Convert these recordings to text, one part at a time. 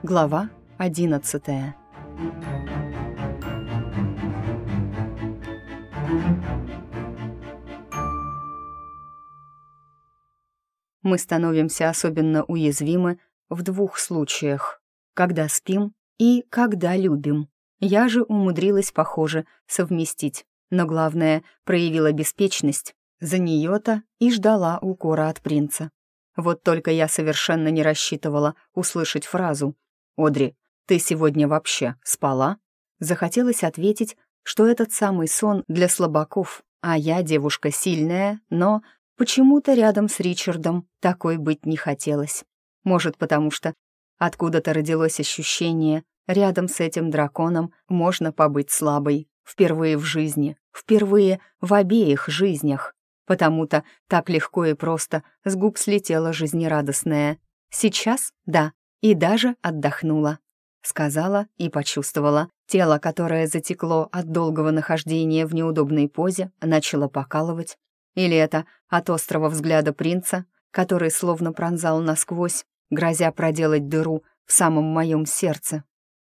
Глава 11. Мы становимся особенно уязвимы в двух случаях: когда спим и когда любим. Я же умудрилась, похоже, совместить, но главное, проявила беспечность. За нее-то и ждала укора от принца. Вот только я совершенно не рассчитывала услышать фразу: «Одри, ты сегодня вообще спала?» Захотелось ответить, что этот самый сон для слабаков, а я девушка сильная, но почему-то рядом с Ричардом такой быть не хотелось. Может, потому что откуда-то родилось ощущение, рядом с этим драконом можно побыть слабой. Впервые в жизни, впервые в обеих жизнях. Потому-то так легко и просто с губ слетела жизнерадостная. Сейчас — да, и даже отдохнула. Сказала и почувствовала. Тело, которое затекло от долгого нахождения в неудобной позе, начало покалывать. Или это от острого взгляда принца, который словно пронзал насквозь, грозя проделать дыру в самом моем сердце.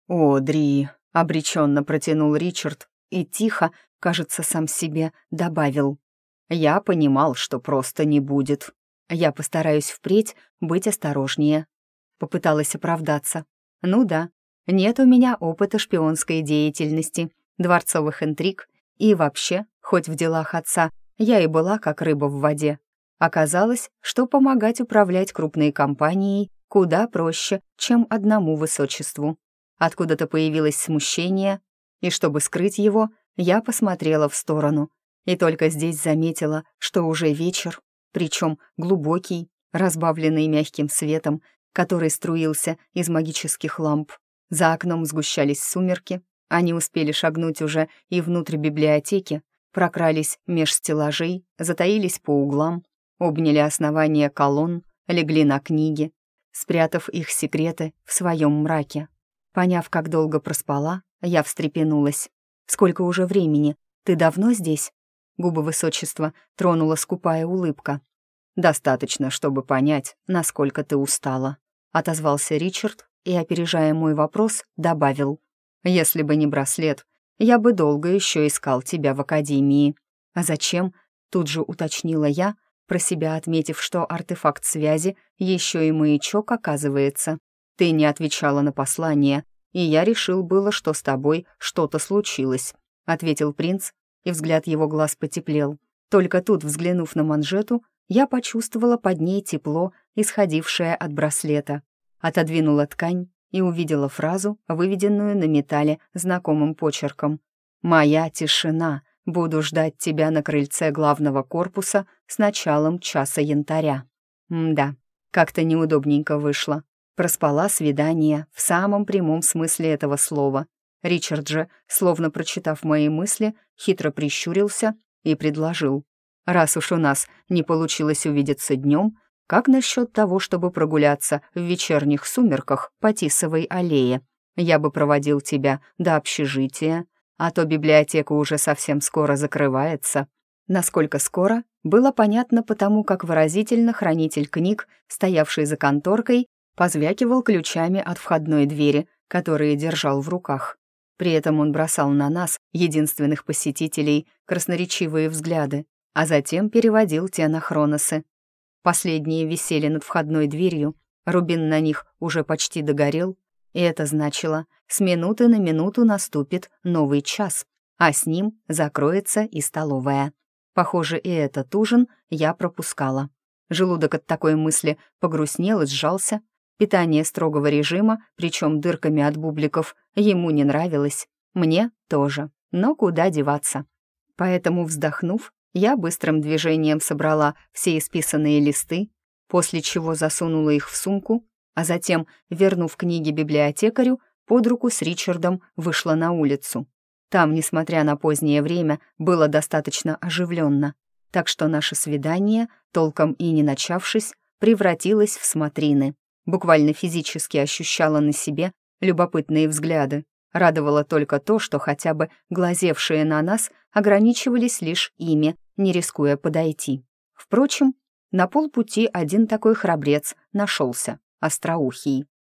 «Одри!» — обреченно протянул Ричард и тихо, кажется, сам себе добавил. «Я понимал, что просто не будет. Я постараюсь впредь быть осторожнее». Попыталась оправдаться. «Ну да, нет у меня опыта шпионской деятельности, дворцовых интриг, и вообще, хоть в делах отца я и была как рыба в воде. Оказалось, что помогать управлять крупной компанией куда проще, чем одному высочеству. Откуда-то появилось смущение, и чтобы скрыть его, я посмотрела в сторону. И только здесь заметила, что уже вечер, причем глубокий, разбавленный мягким светом, который струился из магических ламп. За окном сгущались сумерки, они успели шагнуть уже и внутрь библиотеки, прокрались меж стеллажей, затаились по углам, обняли основания колонн, легли на книги, спрятав их секреты в своем мраке. Поняв, как долго проспала, я встрепенулась. «Сколько уже времени? Ты давно здесь?» Губы высочества тронула скупая улыбка. «Достаточно, чтобы понять, насколько ты устала», — отозвался Ричард и, опережая мой вопрос, добавил. «Если бы не браслет, я бы долго еще искал тебя в академии». «А зачем?» — тут же уточнила я, про себя отметив, что артефакт связи еще и маячок, оказывается. «Ты не отвечала на послание, и я решил было, что с тобой что-то случилось», — ответил принц, и взгляд его глаз потеплел. Только тут, взглянув на манжету, я почувствовала под ней тепло, исходившее от браслета. Отодвинула ткань и увидела фразу, выведенную на металле знакомым почерком. «Моя тишина. Буду ждать тебя на крыльце главного корпуса с началом часа янтаря». Да, как-то неудобненько вышло. Проспала свидание в самом прямом смысле этого слова. Ричард же, словно прочитав мои мысли, хитро прищурился и предложил. «Раз уж у нас не получилось увидеться днем, как насчет того, чтобы прогуляться в вечерних сумерках по Тисовой аллее? Я бы проводил тебя до общежития, а то библиотека уже совсем скоро закрывается». Насколько скоро, было понятно потому, как выразительно хранитель книг, стоявший за конторкой, позвякивал ключами от входной двери, которые держал в руках. При этом он бросал на нас, единственных посетителей, красноречивые взгляды, а затем переводил те на Хроносы. Последние висели над входной дверью, рубин на них уже почти догорел, и это значило, с минуты на минуту наступит новый час, а с ним закроется и столовая. Похоже, и этот ужин я пропускала. Желудок от такой мысли погрустнел и сжался. Питание строгого режима, причем дырками от бубликов, ему не нравилось. Мне тоже, но куда деваться. Поэтому, вздохнув, я быстрым движением собрала все исписанные листы, после чего засунула их в сумку, а затем, вернув книги библиотекарю, под руку с Ричардом вышла на улицу. Там, несмотря на позднее время, было достаточно оживленно, так что наше свидание, толком и не начавшись, превратилось в смотрины. Буквально физически ощущала на себе любопытные взгляды. Радовало только то, что хотя бы глазевшие на нас ограничивались лишь ими, не рискуя подойти. Впрочем, на полпути один такой храбрец нашелся, остроухий.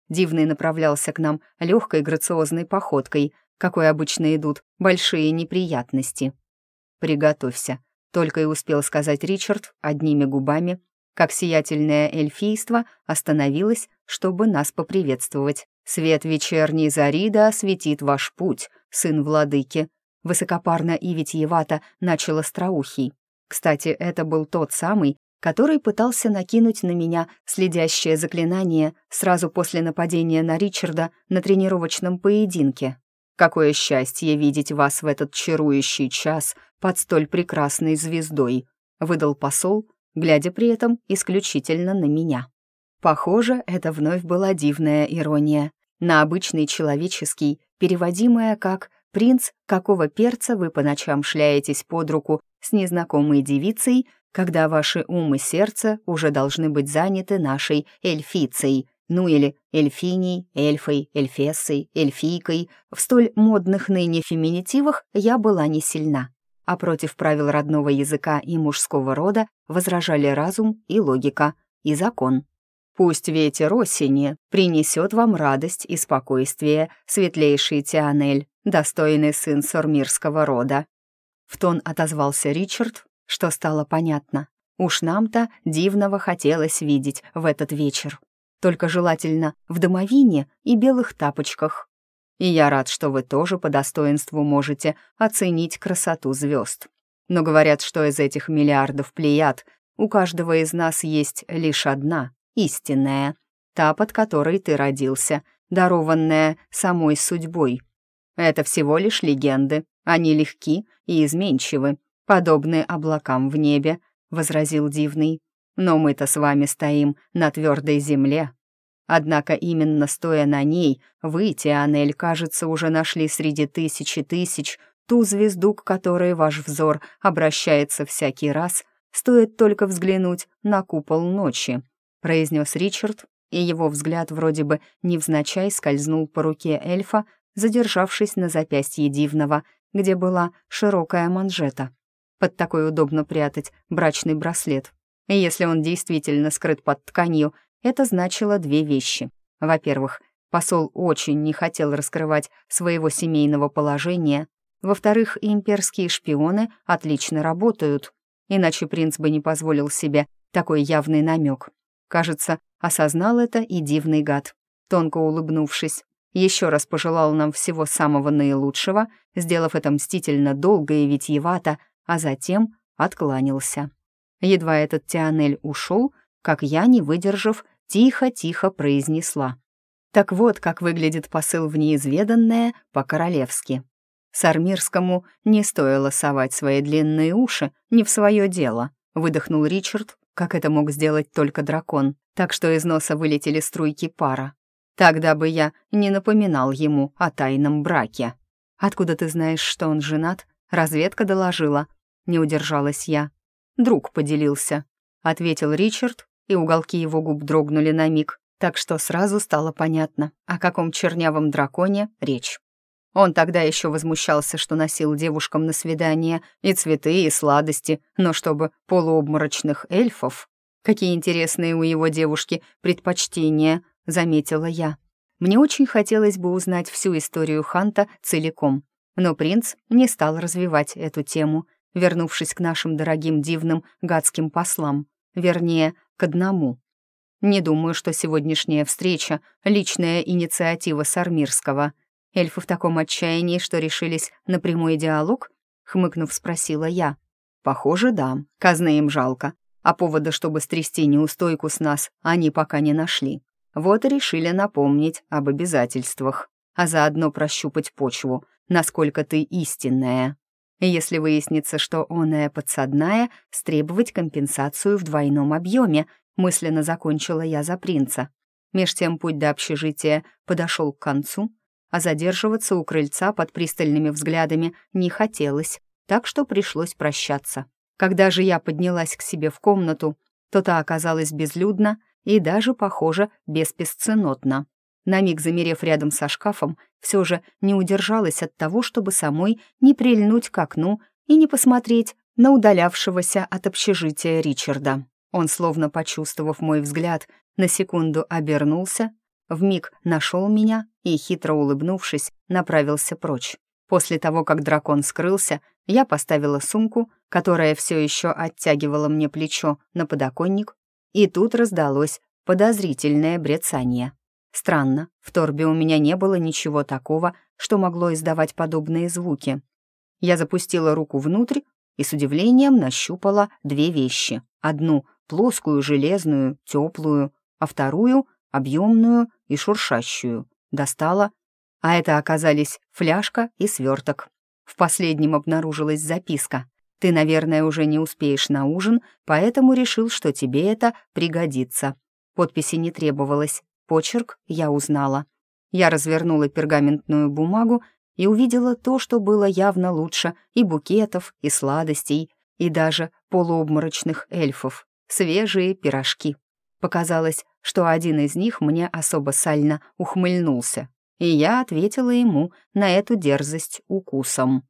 Дивный направлялся к нам легкой грациозной походкой, какой обычно идут большие неприятности. «Приготовься», — только и успел сказать Ричард одними губами, как сиятельное эльфийство остановилось, чтобы нас поприветствовать. «Свет вечерней зари да осветит ваш путь, сын владыки», — высокопарно и витиевато начал Остроухий. Кстати, это был тот самый, который пытался накинуть на меня следящее заклинание сразу после нападения на Ричарда на тренировочном поединке. «Какое счастье видеть вас в этот чарующий час под столь прекрасной звездой», — выдал посол, глядя при этом исключительно на меня. Похоже, это вновь была дивная ирония, на обычный человеческий, переводимая как «Принц, какого перца вы по ночам шляетесь под руку с незнакомой девицей, когда ваши ум и сердце уже должны быть заняты нашей эльфицей», ну или эльфиней, эльфой, эльфессой, эльфийкой. В столь модных ныне феминитивах я была не сильна, а против правил родного языка и мужского рода возражали разум и логика, и закон. «Пусть ветер осени принесет вам радость и спокойствие, светлейший Тианель, достойный сын сормирского рода». В тон отозвался Ричард, что стало понятно. Уж нам-то дивного хотелось видеть в этот вечер. Только желательно в домовине и белых тапочках. И я рад, что вы тоже по достоинству можете оценить красоту звезд. Но говорят, что из этих миллиардов плеяд у каждого из нас есть лишь одна, истинная, та, под которой ты родился, дарованная самой судьбой. Это всего лишь легенды, они легки и изменчивы, подобны облакам в небе, — возразил Дивный. «Но мы-то с вами стоим на твердой земле. Однако именно стоя на ней, вы, Тианель, кажется, уже нашли среди тысячи тысяч ту звезду, к которой ваш взор обращается всякий раз, стоит только взглянуть на купол ночи», — произнес Ричард, и его взгляд вроде бы невзначай скользнул по руке эльфа, задержавшись на запястье Дивного, где была широкая манжета. Под такой удобно прятать брачный браслет. И если он действительно скрыт под тканью, это значило две вещи. Во-первых, посол очень не хотел раскрывать своего семейного положения. Во-вторых, имперские шпионы отлично работают. Иначе принц бы не позволил себе такой явный намек. Кажется, осознал это и дивный гад. Тонко улыбнувшись, еще раз пожелал нам всего самого наилучшего, сделав это мстительно долго и витиевато, а затем откланялся. Едва этот Тианель ушел, как я, не выдержав, тихо-тихо произнесла. Так вот, как выглядит посыл в неизведанное по-королевски. Сармирскому не стоило совать свои длинные уши не в свое дело, выдохнул Ричард, как это мог сделать только дракон, так что из носа вылетели струйки пара. Тогда бы я не напоминал ему о тайном браке. «Откуда ты знаешь, что он женат?» Разведка доложила. Не удержалась я. «Друг поделился», — ответил Ричард, и уголки его губ дрогнули на миг, так что сразу стало понятно, о каком чернявом драконе речь. Он тогда еще возмущался, что носил девушкам на свидание и цветы, и сладости, но чтобы полуобморочных эльфов. «Какие интересные у его девушки предпочтения», — заметила я. Мне очень хотелось бы узнать всю историю Ханта целиком, но принц не стал развивать эту тему, вернувшись к нашим дорогим дивным гадским послам, вернее, к одному. Не думаю, что сегодняшняя встреча — личная инициатива Сармирского. Эльфы в таком отчаянии, что решились на прямой диалог? Хмыкнув, спросила я. Похоже, да, казны им жалко, а повода, чтобы стрясти неустойку с нас, они пока не нашли. Вот и решили напомнить об обязательствах, а заодно прощупать почву, насколько ты истинная. Если выяснится, что оная подсадная, стребовать компенсацию в двойном объеме, мысленно закончила я за принца. Меж тем путь до общежития подошел к концу, а задерживаться у крыльца под пристальными взглядами не хотелось, так что пришлось прощаться. Когда же я поднялась к себе в комнату, то та оказалась безлюдна и даже, похоже, беспесценотна. На миг замерев рядом со шкафом, все же не удержалась от того, чтобы самой не прильнуть к окну и не посмотреть на удалявшегося от общежития Ричарда. Он, словно почувствовав мой взгляд, на секунду обернулся вмиг нашел меня и, хитро улыбнувшись, направился прочь. После того, как дракон скрылся, я поставила сумку, которая все еще оттягивала мне плечо, на подоконник, и тут раздалось подозрительное брецание. Странно, в торбе у меня не было ничего такого, что могло издавать подобные звуки. Я запустила руку внутрь и с удивлением нащупала две вещи. Одну — плоскую, железную, теплую, а вторую — объемную и шуршащую. Достала, а это оказались фляжка и сверток. В последнем обнаружилась записка. «Ты, наверное, уже не успеешь на ужин, поэтому решил, что тебе это пригодится». Подписи не требовалось, почерк я узнала. Я развернула пергаментную бумагу и увидела то, что было явно лучше и букетов, и сладостей, и даже полуобморочных эльфов. Свежие пирожки. Показалось, что один из них мне особо сально ухмыльнулся, и я ответила ему на эту дерзость укусом.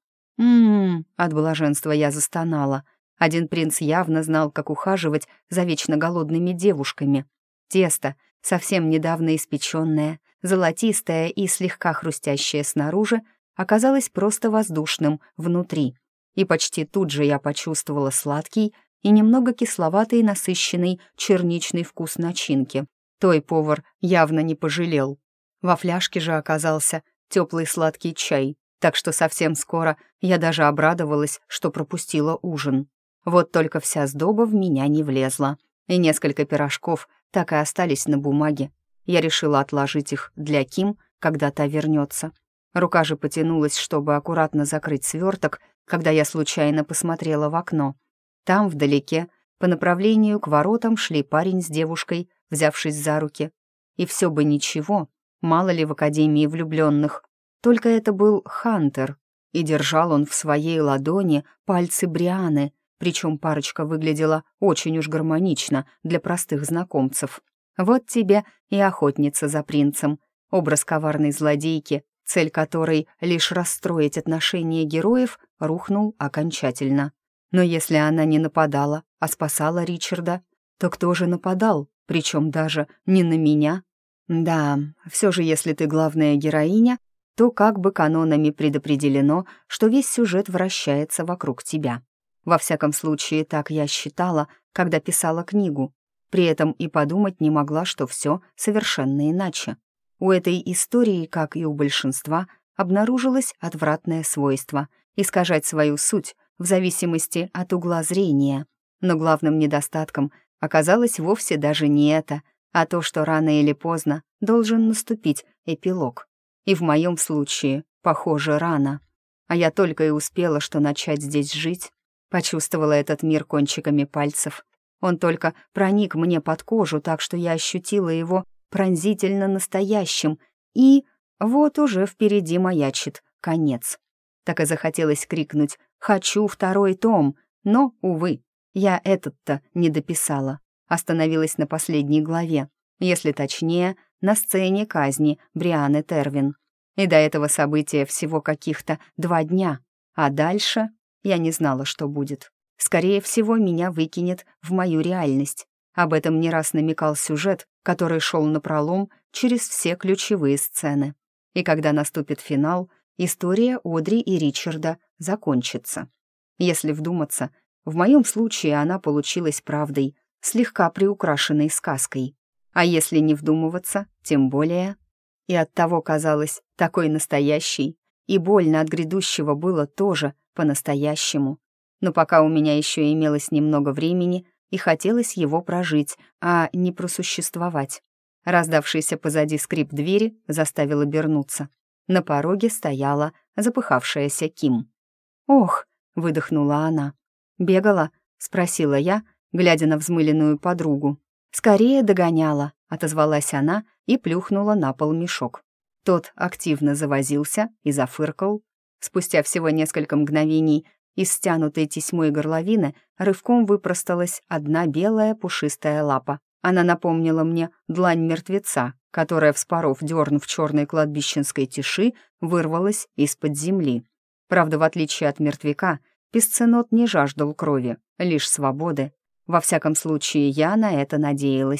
От блаженства я застонала. Один принц явно знал, как ухаживать за вечно голодными девушками. Тесто, совсем недавно испеченное, золотистое и слегка хрустящее снаружи, оказалось просто воздушным внутри. И почти тут же я почувствовала сладкий и немного кисловатый насыщенный черничный вкус начинки. Той повар явно не пожалел. Во фляжке же оказался теплый сладкий чай, так что совсем скоро я даже обрадовалась, что пропустила ужин. Вот только вся сдоба в меня не влезла, и несколько пирожков так и остались на бумаге. Я решила отложить их для Ким, когда та вернется. Рука же потянулась, чтобы аккуратно закрыть сверток, когда я случайно посмотрела в окно. Там, вдалеке, по направлению к воротам шли парень с девушкой, взявшись за руки. И все бы ничего, мало ли в Академии влюбленных. Только это был Хантер, и держал он в своей ладони пальцы Брианы, причем парочка выглядела очень уж гармонично для простых знакомцев. Вот тебе и охотница за принцем, образ коварной злодейки, цель которой лишь расстроить отношения героев, рухнул окончательно. Но если она не нападала, а спасала Ричарда, то кто же нападал, причем даже не на меня? Да, все же если ты главная героиня, то как бы канонами предопределено, что весь сюжет вращается вокруг тебя. Во всяком случае, так я считала, когда писала книгу. При этом и подумать не могла, что все совершенно иначе. У этой истории, как и у большинства, обнаружилось отвратное свойство — искажать свою суть в зависимости от угла зрения. Но главным недостатком оказалось вовсе даже не это, а то, что рано или поздно должен наступить эпилог. И в моем случае, похоже, рано. А я только и успела, что начать здесь жить. Почувствовала этот мир кончиками пальцев. Он только проник мне под кожу, так что я ощутила его пронзительно настоящим. И вот уже впереди маячит конец. Так и захотелось крикнуть «Хочу второй том!», но, увы, я этот-то не дописала. Остановилась на последней главе, если точнее, на сцене казни Брианы Тервин. И до этого события всего каких-то 2 дня, а дальше я не знала, что будет. Скорее всего, меня выкинет в мою реальность. Об этом не раз намекал сюжет, который шел напролом через все ключевые сцены. И когда наступит финал, история Одри и Ричарда закончится. Если вдуматься, в моем случае она получилась правдой, слегка приукрашенной сказкой. А если не вдумываться, тем более. И оттого казалось такой настоящей, и больно от грядущего было тоже по-настоящему. Но пока у меня еще имелось немного времени, и хотелось его прожить, а не просуществовать. Раздавшийся позади скрип двери заставил обернуться. На пороге стояла запыхавшаяся Ким. «Ох!» — выдохнула она. «Бегала?» — спросила я, глядя на взмыленную подругу. «Скорее догоняла», — отозвалась она и плюхнула на пол мешок. Тот активно завозился и зафыркал. Спустя всего несколько мгновений из стянутой тесьмой горловины рывком выпросталась одна белая пушистая лапа. Она напомнила мне длань мертвеца, которая, вспоров дерн в черной кладбищенской тиши, вырвалась из-под земли. Правда, в отличие от мертвяка, песценот не жаждал крови, лишь свободы. Во всяком случае, я на это надеялась.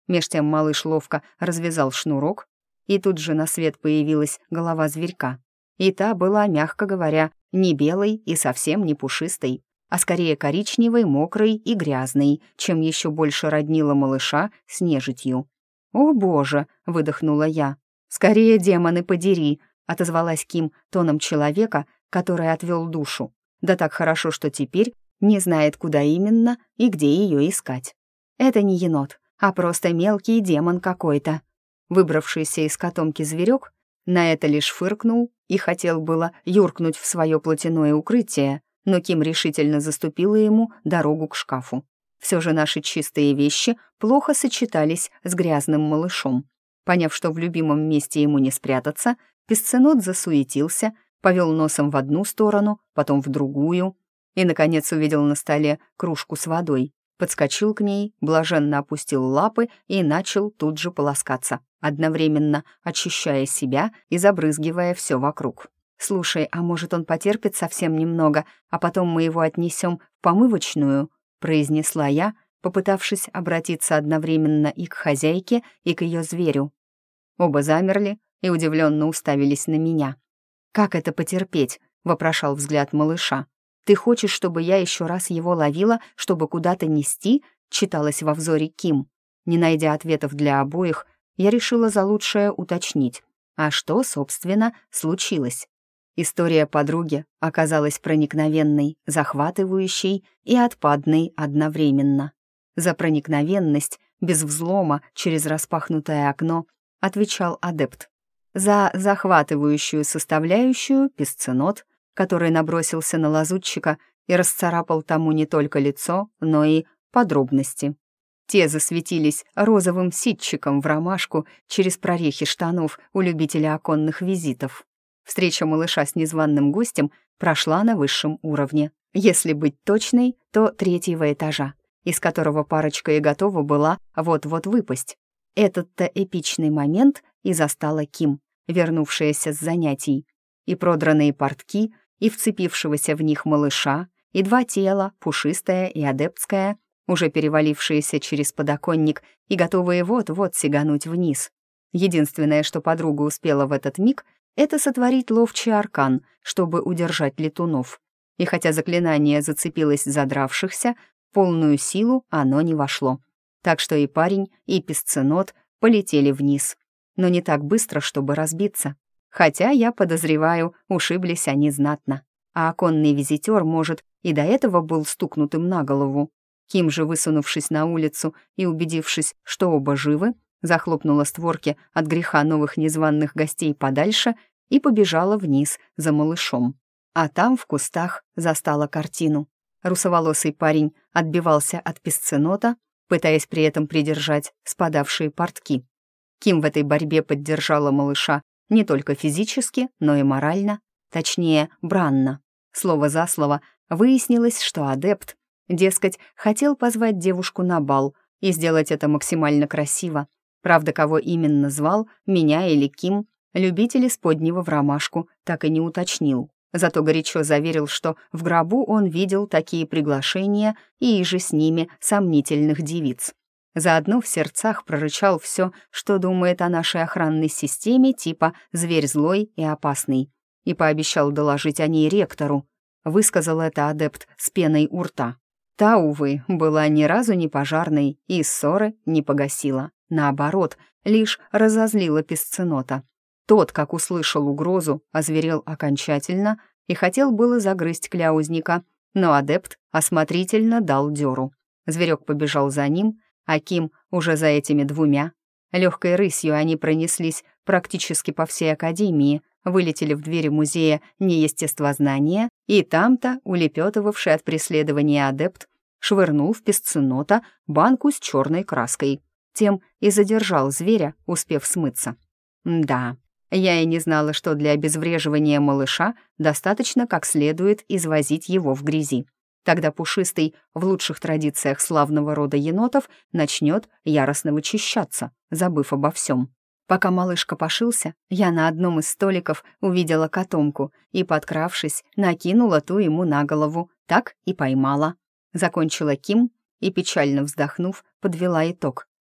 Меж тем малыш ловко развязал шнурок, и тут же на свет появилась голова зверька. И та была, мягко говоря, не белой и совсем не пушистой, а скорее коричневой, мокрой и грязной, чем еще больше роднила малыша с нежитью. «О, боже!» — выдохнула я. «Скорее, демоны, подери!» — отозвалась Ким тоном человека, который отвел душу. Да так хорошо, что теперь не знает, куда именно и где ее искать. «Это не енот, а просто мелкий демон какой-то». Выбравшийся из котомки зверек на это лишь фыркнул и хотел было юркнуть в свое платяное укрытие, но Ким решительно заступила ему дорогу к шкафу. Все же наши чистые вещи плохо сочетались с грязным малышом. Поняв, что в любимом месте ему не спрятаться, песценот засуетился, повел носом в одну сторону, потом в другую, и, наконец, увидел на столе кружку с водой, подскочил к ней, блаженно опустил лапы и начал тут же полоскаться, одновременно очищая себя и забрызгивая все вокруг. «Слушай, а может, он потерпит совсем немного, а потом мы его отнесем в помывочную?» — произнесла я, попытавшись обратиться одновременно и к хозяйке, и к ее зверю. Оба замерли и удивленно уставились на меня. «Как это потерпеть?» — вопрошал взгляд малыша. «Ты хочешь, чтобы я еще раз его ловила, чтобы куда-то нести?» — читалось во взоре Ким. Не найдя ответов для обоих, я решила за лучшее уточнить. А что, собственно, случилось? История подруги оказалась проникновенной, захватывающей и отпадной одновременно. За проникновенность, без взлома, через распахнутое окно, отвечал адепт. За захватывающую составляющую — песценот, который набросился на лазутчика и расцарапал тому не только лицо, но и подробности. Те засветились розовым ситчиком в ромашку через прорехи штанов у любителя оконных визитов. Встреча малыша с незваным гостем прошла на высшем уровне. Если быть точной, то 3-го этажа, из которого парочка и готова была вот-вот выпасть. Этот-то эпичный момент и застала Ким, вернувшаяся с занятий. И продранные портки, и вцепившегося в них малыша, и 2 тела, пушистое и адептское, уже перевалившиеся через подоконник и готовые вот-вот сигануть вниз. Единственное, что подруга успела в этот миг, это сотворить ловчий аркан, чтобы удержать летунов. И хотя заклинание зацепилось за дравшихся, в полную силу оно не вошло. Так что и парень, и песценот полетели вниз. Но не так быстро, чтобы разбиться. Хотя, я подозреваю, ушиблись они знатно. А оконный визитер, может, и до этого был стукнутым на голову. Ким же, высунувшись на улицу и убедившись, что оба живы, захлопнула створки от греха новых незваных гостей подальше и побежала вниз за малышом. А там, в кустах, застала картину. Русоволосый парень отбивался от песценота, пытаясь при этом придержать спадавшие портки. Ким в этой борьбе поддержала малыша не только физически, но и морально, точнее, бранно. Слово за слово выяснилось, что адепт, дескать, хотел позвать девушку на бал и сделать это максимально красиво. Правда, кого именно звал, меня или Ким, любитель исподнего в ромашку так и не уточнил. Зато горячо заверил, что в гробу он видел такие приглашения и иже с ними сомнительных девиц. Заодно в сердцах прорычал все, что думает о нашей охранной системе типа «зверь злой и опасный», и пообещал доложить о ней ректору. Высказал это адепт с пеной у рта. Та, увы, была ни разу не пожарной и ссоры не погасила. Наоборот, лишь разозлила песценота. Тот, как услышал угрозу, озверел окончательно и хотел было загрызть кляузника, но адепт осмотрительно дал дёру. Зверек побежал за ним, а Ким уже за этими 2. Легкой рысью они пронеслись практически по всей академии, вылетели в двери музея неестествознания, и там-то, улепетывавший от преследования адепт, швырнул в песценота банку с черной краской. Тем и задержал зверя, успев смыться. Да, я и не знала, что для обезвреживания малыша достаточно как следует извозить его в грязи. Тогда пушистый, в лучших традициях славного рода енотов, начнет яростно вычищаться, забыв обо всем. Пока малыш копошился, я на одном из столиков увидела котомку и, подкравшись, накинула ту ему на голову, так и поймала. Закончила Ким и, печально вздохнув, подвела итог.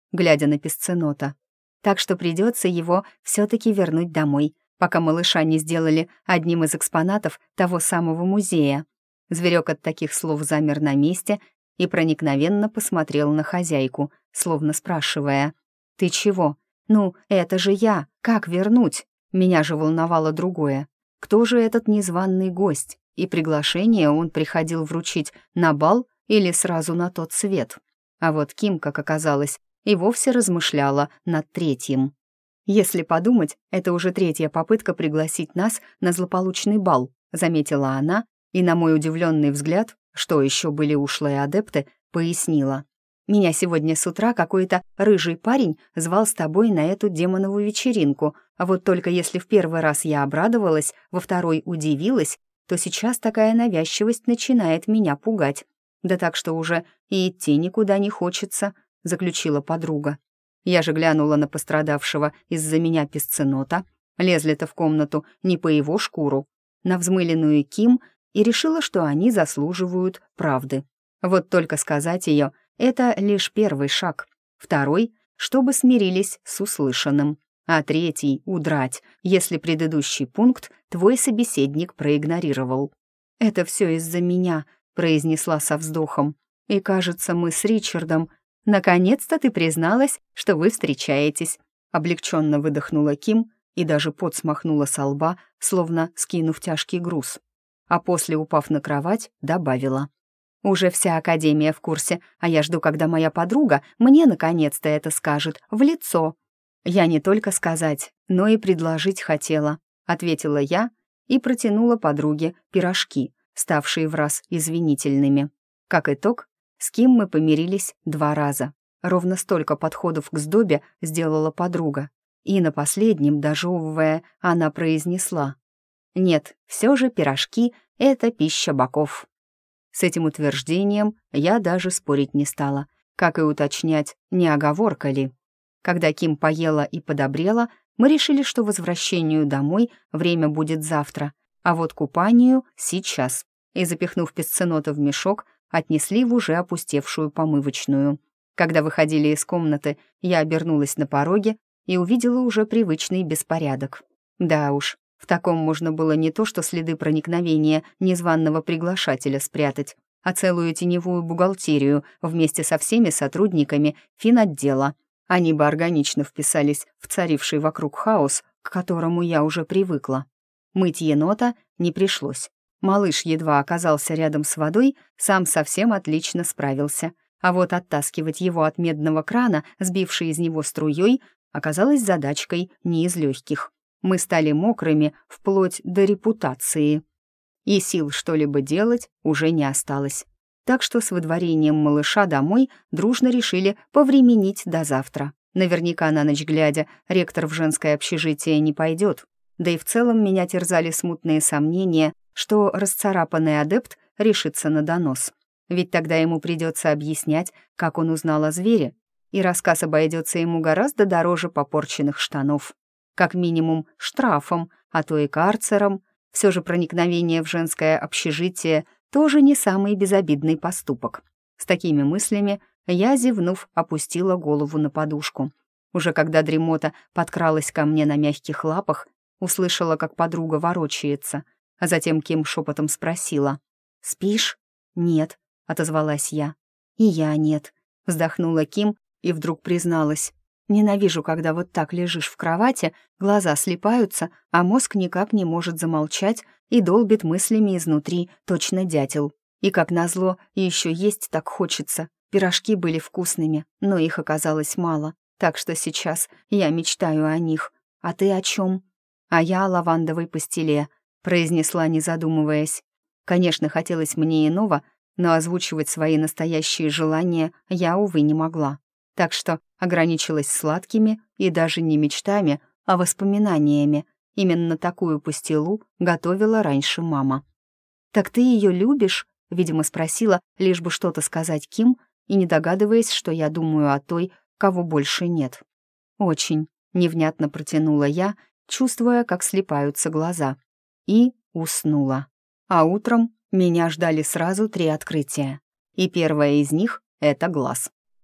глядя на песценота. «Так что придется его все-таки вернуть домой, пока малыша не сделали одним из экспонатов того самого музея». Зверек от таких слов замер на месте и проникновенно посмотрел на хозяйку, словно спрашивая: «Ты чего? Ну, это же я, как вернуть?» Меня же волновало другое. Кто же этот незваный гость? И приглашение он приходил вручить на бал или сразу на тот свет? А вот Ким, как оказалось, и вовсе размышляла над третьим. «Если подумать, это уже третья попытка пригласить нас на злополучный бал», заметила она, и на мой удивленный взгляд, что еще были ушлые адепты, пояснила. «Меня сегодня с утра какой-то рыжий парень звал с тобой на эту демонову вечеринку, а вот только если в первый раз я обрадовалась, во второй удивилась, то сейчас такая навязчивость начинает меня пугать. Да так что уже и идти никуда не хочется», — заключила подруга. Я же глянула на пострадавшего из-за меня песценота, лезли-то в комнату не по его шкуру, на взмыленную Ким, и решила, что они заслуживают правды. Вот только сказать ее — это лишь первый шаг. Второй — чтобы смирились с услышанным. А третий — удрать, если предыдущий пункт твой собеседник проигнорировал. «Это все из-за меня», — произнесла со вздохом. «И кажется, мы с Ричардом... Наконец-то ты призналась, что вы встречаетесь», — облегченно выдохнула Ким и даже пот смахнула со лба, словно скинув тяжкий груз. А после, упав на кровать, добавила: «Уже вся Академия в курсе, а я жду, когда моя подруга мне наконец-то это скажет в лицо». «Я не только сказать, но и предложить хотела», — ответила я и протянула подруге пирожки, ставшие враз извинительными. Как итог, с Ким мы помирились 2 раза. Ровно столько подходов к сдобе сделала подруга. И на последнем, дожевывая, она произнесла: «Нет, все же пирожки — это пища боков». С этим утверждением я даже спорить не стала, как и уточнять, не оговорка ли. Когда Ким поела и подобрела, мы решили, что возвращению домой время будет завтра, а вот купанию — сейчас. И, запихнув песценота в мешок, отнесли в уже опустевшую помывочную. Когда выходили из комнаты, я обернулась на пороге и увидела уже привычный беспорядок. Да уж, в таком можно было не то что следы проникновения незваного приглашателя спрятать, а целую теневую бухгалтерию вместе со всеми сотрудниками финотдела. Они бы органично вписались в царивший вокруг хаос, к которому я уже привыкла. Мыть енота не пришлось. Малыш едва оказался рядом с водой, сам совсем отлично справился. А вот оттаскивать его от медного крана, сбившей из него струей, оказалось задачкой не из легких. Мы стали мокрыми вплоть до репутации. И сил что-либо делать уже не осталось. Так что с выдворением малыша домой дружно решили повременить до завтра. Наверняка на ночь глядя ректор в женское общежитие не пойдет. Да и в целом меня терзали смутные сомнения, что расцарапанный адепт решится на донос. Ведь тогда ему придется объяснять, как он узнал о звере, и рассказ обойдется ему гораздо дороже попорченных штанов. Как минимум штрафом, а то и карцером. Все же проникновение в женское общежитие тоже не самый безобидный поступок. С такими мыслями я, зевнув, опустила голову на подушку. Уже когда дремота подкралась ко мне на мягких лапах, услышала, как подруга ворочается, а затем Ким шепотом спросила: «Спишь?» «Нет», — отозвалась я. «И я нет», — вздохнула Ким и вдруг призналась: «Ненавижу, когда вот так лежишь в кровати, глаза слипаются, а мозг никак не может замолчать и долбит мыслями изнутри, точно дятел. И, как назло, еще есть так хочется. Пирожки были вкусными, но их оказалось мало, так что сейчас я мечтаю о них. А ты о чем?» «А я о лавандовой пастиле», — произнесла, не задумываясь. Конечно, хотелось мне иного, но озвучивать свои настоящие желания я, увы, не могла. Так что ограничилась сладкими и даже не мечтами, а воспоминаниями. Именно такую пастилу готовила раньше мама. «Так ты ее любишь?» — видимо, спросила, лишь бы что-то сказать Ким, и не догадываясь, что я думаю о той, кого больше нет. «Очень», — невнятно протянула я, чувствуя, как слипаются глаза. И уснула. А утром меня ждали сразу 3 открытия. И первое из них — это глаз.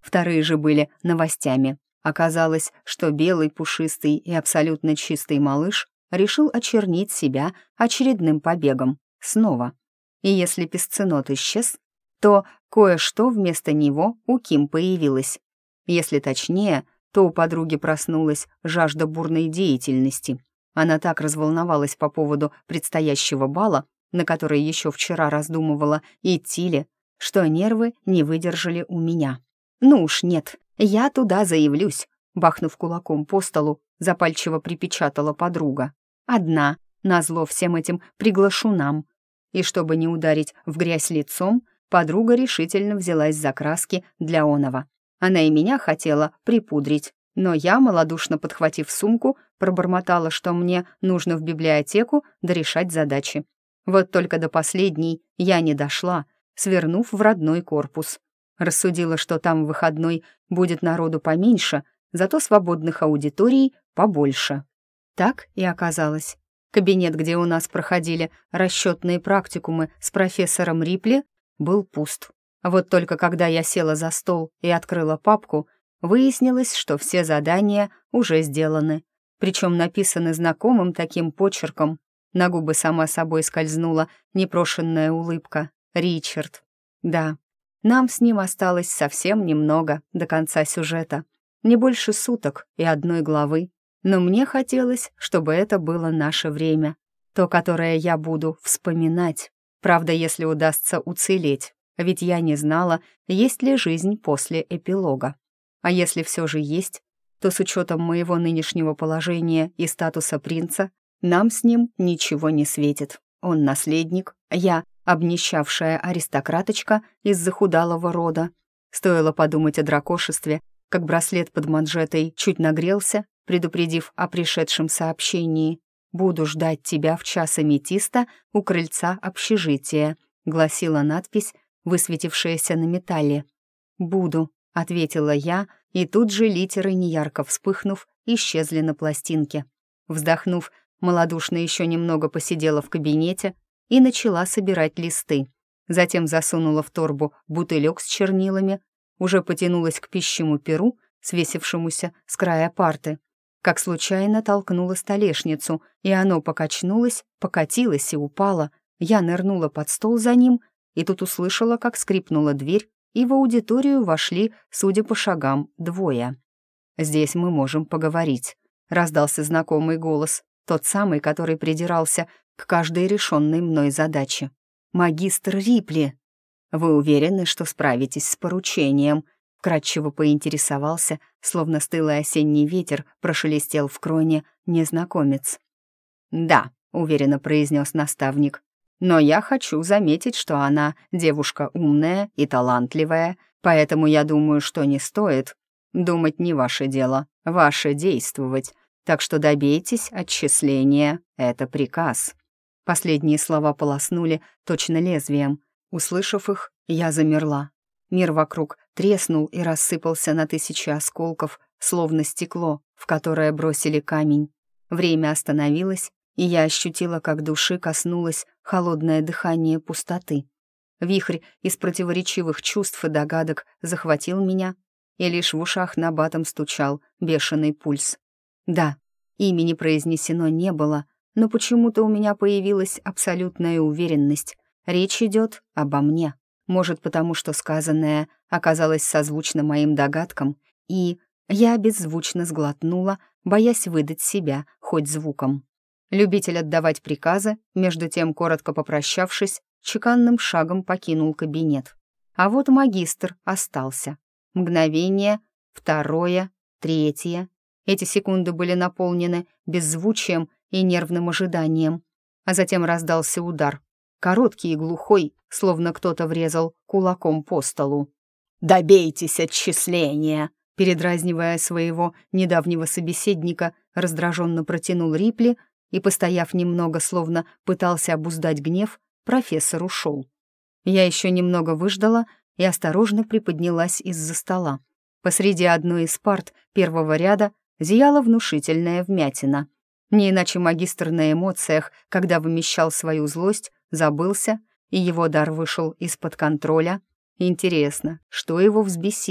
Вторые же были новостями. Оказалось, что белый, пушистый и абсолютно чистый малыш решил очернить себя очередным побегом. Снова. И если песценот исчез, то кое-что вместо него у Ким появилось. Если точнее, то у подруги проснулась жажда бурной деятельности. Она так разволновалась по поводу предстоящего бала, на который еще вчера раздумывала, идти ли, что нервы не выдержали у меня. «Ну уж нет, я туда заявлюсь», — бахнув кулаком по столу, запальчиво припечатала подруга. «Одна, назло всем этим приглашунам». И чтобы не ударить в грязь лицом, подруга решительно взялась за краски для оного. Она и меня хотела припудрить, но я, малодушно подхватив сумку, пробормотала, что мне нужно в библиотеку дорешать задачи. Вот только до последней я не дошла, свернув в родной корпус. Рассудила, что там в выходной будет народу поменьше, зато свободных аудиторий побольше. Так и оказалось. Кабинет, где у нас проходили расчетные практикумы с профессором Рипли, был пуст. Вот только когда я села за стол и открыла папку, выяснилось, что все задания уже сделаны, причем написаны знакомым таким почерком. На губы сама собой скользнула непрошенная улыбка. Ричард. Да, нам с ним осталось совсем немного до конца сюжета. Не больше суток и одной главы. Но мне хотелось, чтобы это было наше время. То, которое я буду вспоминать. Правда, если удастся уцелеть. Ведь я не знала, есть ли жизнь после эпилога. А если все же есть, то с учетом моего нынешнего положения и статуса принца, нам с ним ничего не светит. Он наследник, я обнищавшая аристократочка из захудалого рода. Стоило подумать о дракошестве, как браслет под манжетой чуть нагрелся, предупредив о пришедшем сообщении. «Буду ждать тебя в час аметиста у крыльца общежития», — гласила надпись, высветившаяся на металле. «Буду», — ответила я, и тут же литеры, неярко вспыхнув, исчезли на пластинке. Вздохнув, малодушно еще немного посидела в кабинете и начала собирать листы. Затем засунула в торбу бутылек с чернилами, уже потянулась к пищему перу, свесившемуся с края парты, как случайно толкнула столешницу, и оно покачнулось, покатилось и упало. Я нырнула под стол за ним, и тут услышала, как скрипнула дверь, и в аудиторию вошли, судя по шагам, двое. «Здесь мы можем поговорить», — раздался знакомый голос, тот самый, который придирался к каждой решенной мной задаче. «Магистр Рипли!» «Вы уверены, что справитесь с поручением?» Вкратчиво поинтересовался, словно стылый осенний ветер прошелестел в кроне незнакомец. «Да», — уверенно произнес наставник, «но я хочу заметить, что она девушка умная и талантливая, поэтому я думаю, что не стоит. Думать не ваше дело, ваше действовать, так что добейтесь отчисления, это приказ». Последние слова полоснули точно лезвием. Услышав их, я замерла. Мир вокруг треснул и рассыпался на тысячи осколков, словно стекло, в которое бросили камень. Время остановилось, и я ощутила, как души коснулось холодное дыхание пустоты. Вихрь из противоречивых чувств и догадок захватил меня, и лишь в ушах набатом стучал бешеный пульс. Да, имени произнесено не было, но почему-то у меня появилась абсолютная уверенность. Речь идет обо мне. Может, потому что сказанное оказалось созвучно моим догадкам, и я беззвучно сглотнула, боясь выдать себя хоть звуком. Любитель отдавать приказы, между тем, коротко попрощавшись, чеканным шагом покинул кабинет. А вот магистр остался. Мгновение, второе, третье. Эти секунды были наполнены беззвучием и нервным ожиданием. А затем раздался удар. Короткий и глухой, словно кто-то врезал кулаком по столу. «Добейтесь отчисления!» Передразнивая своего недавнего собеседника, раздраженно протянул Рипли и, постояв немного, словно пытался обуздать гнев, профессор ушел. Я еще немного выждала и осторожно приподнялась из-за стола. Посреди одной из парт первого ряда зияла внушительная вмятина. Не иначе магистр на эмоциях, когда вымещал свою злость, забылся, и его дар вышел из-под контроля. Интересно, что его взбесило?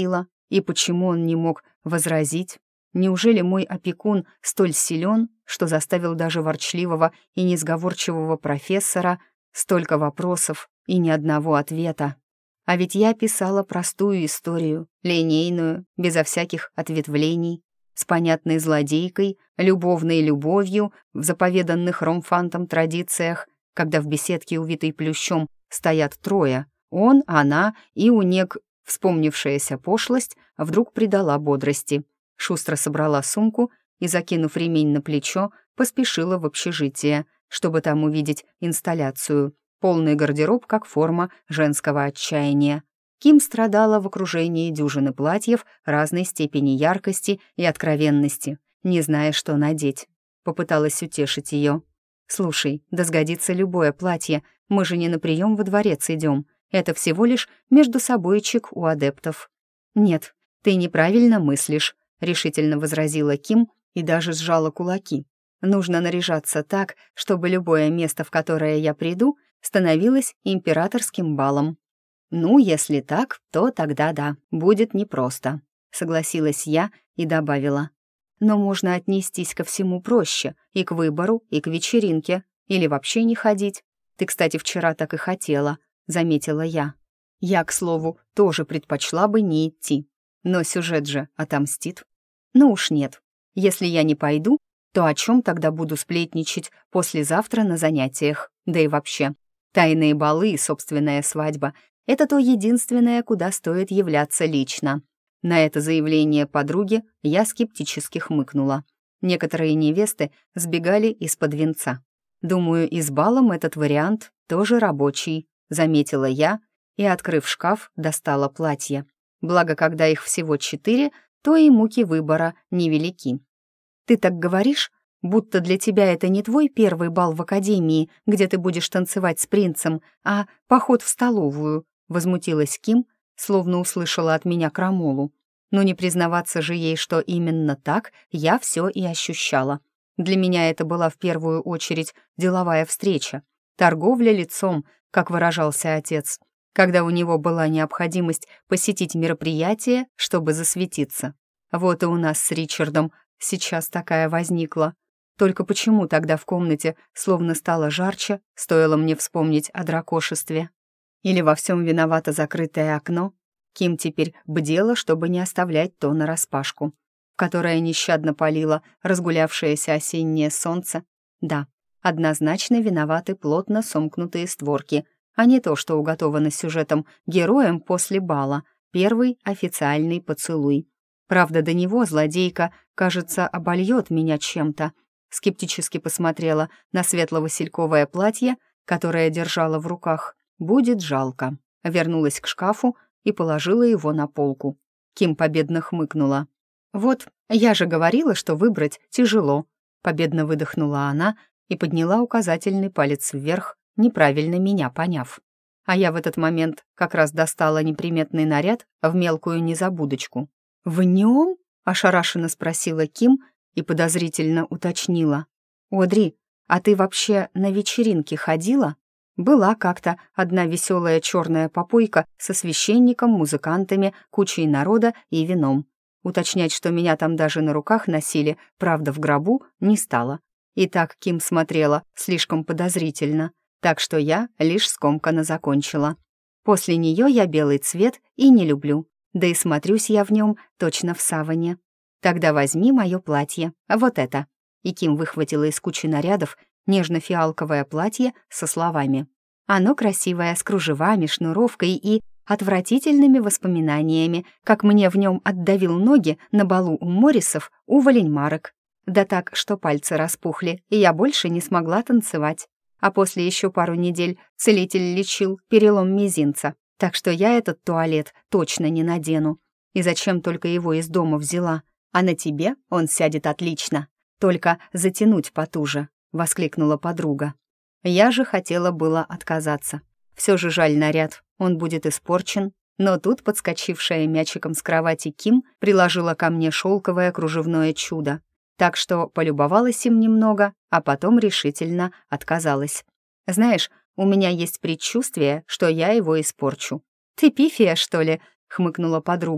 И почему он не мог возразить? Неужели мой опекун столь силен, что заставил даже ворчливого и несговорчивого профессора столько вопросов и ни одного ответа? А ведь я писала простую историю, линейную, безо всяких ответвлений, с понятной злодейкой, любовной любовью в заповеданных ромфантом традициях, когда в беседке, увитой плющом, стоят трое — он, она и унек. Вспомнившаяся пошлость вдруг придала бодрости. Шустро собрала сумку и, закинув ремень на плечо, поспешила в общежитие, чтобы там увидеть инсталляцию. Полный гардероб как форма женского отчаяния. Ким страдала в окружении дюжины платьев разной степени яркости и откровенности, не зная, что надеть. Попыталась утешить ее. «Слушай, да сгодится любое платье, мы же не на прием во дворец идем. Это всего лишь междусобойчик у адептов». «Нет, ты неправильно мыслишь», — решительно возразила Ким и даже сжала кулаки. «Нужно наряжаться так, чтобы любое место, в которое я приду, становилось императорским балом». «Ну, если так, то тогда да, будет непросто», — согласилась я и добавила. «Но можно отнестись ко всему проще, и к выбору, и к вечеринке, или вообще не ходить. Ты, кстати, вчера так и хотела», — заметила я. Я, к слову, тоже предпочла бы не идти. Но сюжет же отомстит. Ну уж нет. Если я не пойду, то о чем тогда буду сплетничать послезавтра на занятиях? Да и вообще, тайные балы и собственная свадьба — это то единственное, куда стоит являться лично. На это заявление подруги я скептически хмыкнула. Некоторые невесты сбегали из-под венца. «Думаю, и с балом этот вариант тоже рабочий», — заметила я и, открыв шкаф, достала платье. Благо, когда их всего 4, то и муки выбора невелики. «Ты так говоришь, будто для тебя это не твой первый бал в академии, где ты будешь танцевать с принцем, а поход в столовую», — возмутилась Ким, словно услышала от меня крамолу. Но не признаваться же ей, что именно так я все и ощущала. Для меня это была в первую очередь деловая встреча, торговля лицом, как выражался отец, когда у него была необходимость посетить мероприятие, чтобы засветиться. Вот и у нас с Ричардом сейчас такая возникла. Только почему тогда в комнате словно стало жарче, стоило мне вспомнить о дракошестве? Или во всем виновато закрытое окно? Ким теперь бдела, чтобы не оставлять то нараспашку, в которое нещадно палило разгулявшееся осеннее солнце. Да, однозначно виноваты плотно сомкнутые створки, а не то, что уготовано сюжетом героям после бала, первый официальный поцелуй. Правда, до него злодейка, кажется, обольет меня чем-то. Скептически посмотрела на светло-васильковое платье, которое держала в руках. Будет жалко. Вернулась к шкафу и положила его на полку. Ким победно хмыкнула. «Вот, я же говорила, что выбрать тяжело», — победно выдохнула она и подняла указательный палец вверх, неправильно меня поняв. А я в этот момент как раз достала неприметный наряд в мелкую незабудочку. «В нем?» — ошарашенно спросила Ким и подозрительно уточнила. «Одри, а ты вообще на вечеринке ходила?» Была как-то одна веселая черная попойка со священником, музыкантами, кучей народа и вином. Уточнять, что меня там даже на руках носили, правда, в гробу, не стала. И так Ким смотрела слишком подозрительно, так что я лишь скомканно закончила. После нее я белый цвет и не люблю, да и смотрюсь я в нем точно в саване. Тогда возьми мое платье, вот это. И Ким выхватила из кучи нарядов нежно-фиалковое платье со словами: «Оно красивое, с кружевами, шнуровкой и отвратительными воспоминаниями, как мне в нем отдавил ноги на балу у Моррисов уволень марок. Да так, что пальцы распухли, и я больше не смогла танцевать. А после еще пару недель целитель лечил перелом мизинца, так что я этот туалет точно не надену. И зачем только его из дома взяла? А на тебе он сядет отлично, только затянуть потуже», — воскликнула подруга. Я же хотела было отказаться. Все же жаль наряд, он будет испорчен. Но тут подскочившая мячиком с кровати Ким приложила ко мне шелковое кружевное чудо. Так что полюбовалась им немного, а потом решительно отказалась. «Знаешь, у меня есть предчувствие, что я его испорчу». «Ты пифия, что ли?» — хмыкнула подруга.